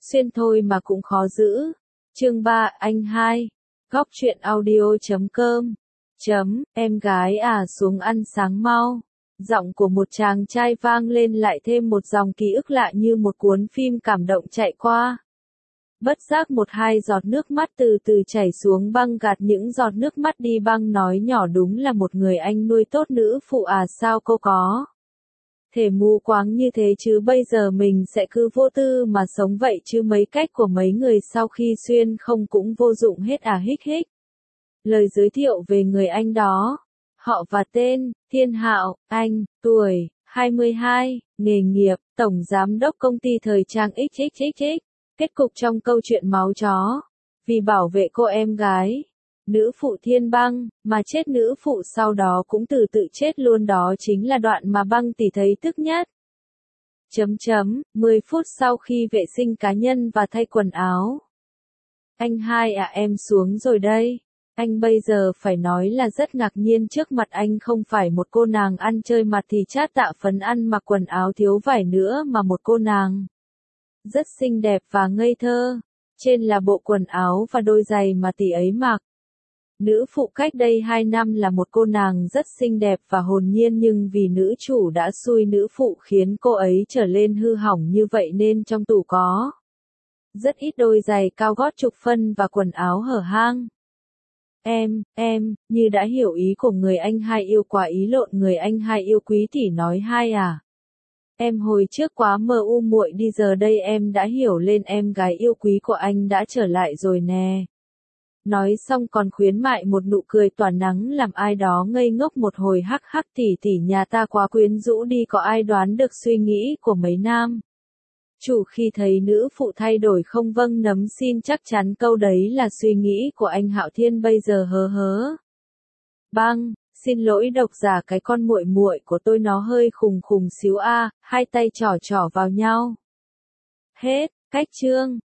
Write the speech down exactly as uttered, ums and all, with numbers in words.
xuyên thôi mà cũng khó giữ. Chương ba, anh hai. Góc truyện audio chấm com. Chấm, em gái à xuống ăn sáng mau. Giọng của một chàng trai vang lên lại thêm một dòng ký ức lạ như một cuốn phim cảm động chạy qua. Bất giác một hai giọt nước mắt từ từ chảy xuống băng gạt những giọt nước mắt đi băng nói nhỏ đúng là một người anh nuôi tốt nữ phụ à sao cô có thể mù quáng như thế chứ bây giờ mình sẽ cứ vô tư mà sống vậy chứ mấy cách của mấy người sau khi xuyên không cũng vô dụng hết à hích hích. Lời giới thiệu về người anh đó. Họ và tên, Thiên Hạo, anh, tuổi, hai mươi hai, nghề nghiệp, tổng giám đốc công ty thời trang ích ích ích ích. Kết cục trong câu chuyện máu chó. Vì bảo vệ cô em gái, nữ phụ Thiên Băng, mà chết nữ phụ sau đó cũng từ tự chết luôn đó chính là đoạn mà Băng tỷ thấy tức nhất. Chấm chấm, mười phút sau khi vệ sinh cá nhân và thay quần áo. Anh hai à em xuống rồi đây. Anh bây giờ phải nói là rất ngạc nhiên trước mặt anh không phải một cô nàng ăn chơi mặt thì chát tạ phấn ăn mặc quần áo thiếu vải nữa mà một cô nàng rất xinh đẹp và ngây thơ. Trên là bộ quần áo và đôi giày mà tỷ ấy mặc. Nữ phụ cách đây hai năm là một cô nàng rất xinh đẹp và hồn nhiên nhưng vì nữ chủ đã xui nữ phụ khiến cô ấy trở lên hư hỏng như vậy nên trong tủ có rất ít đôi giày cao gót chục phân và quần áo hở hang. Em, em, như đã hiểu ý của người anh hai yêu quá ý lộn người anh hai yêu quý tỷ nói hai à. Em hồi trước quá mơ u muội đi giờ đây em đã hiểu lên em gái yêu quý của anh đã trở lại rồi nè. Nói xong còn khuyến mại một nụ cười tỏa nắng làm ai đó ngây ngốc một hồi hắc hắc tỷ tỷ nhà ta quá quyến rũ đi có ai đoán được suy nghĩ của mấy nam. Chủ khi thấy nữ phụ thay đổi không vâng nấm xin chắc chắn câu đấy là suy nghĩ của anh Hạo Thiên bây giờ hớ hớ. Băng, xin lỗi độc giả cái con muội muội của tôi nó hơi khùng khùng xíu a, à, hai tay trỏ trỏ vào nhau. Hết, cách chương.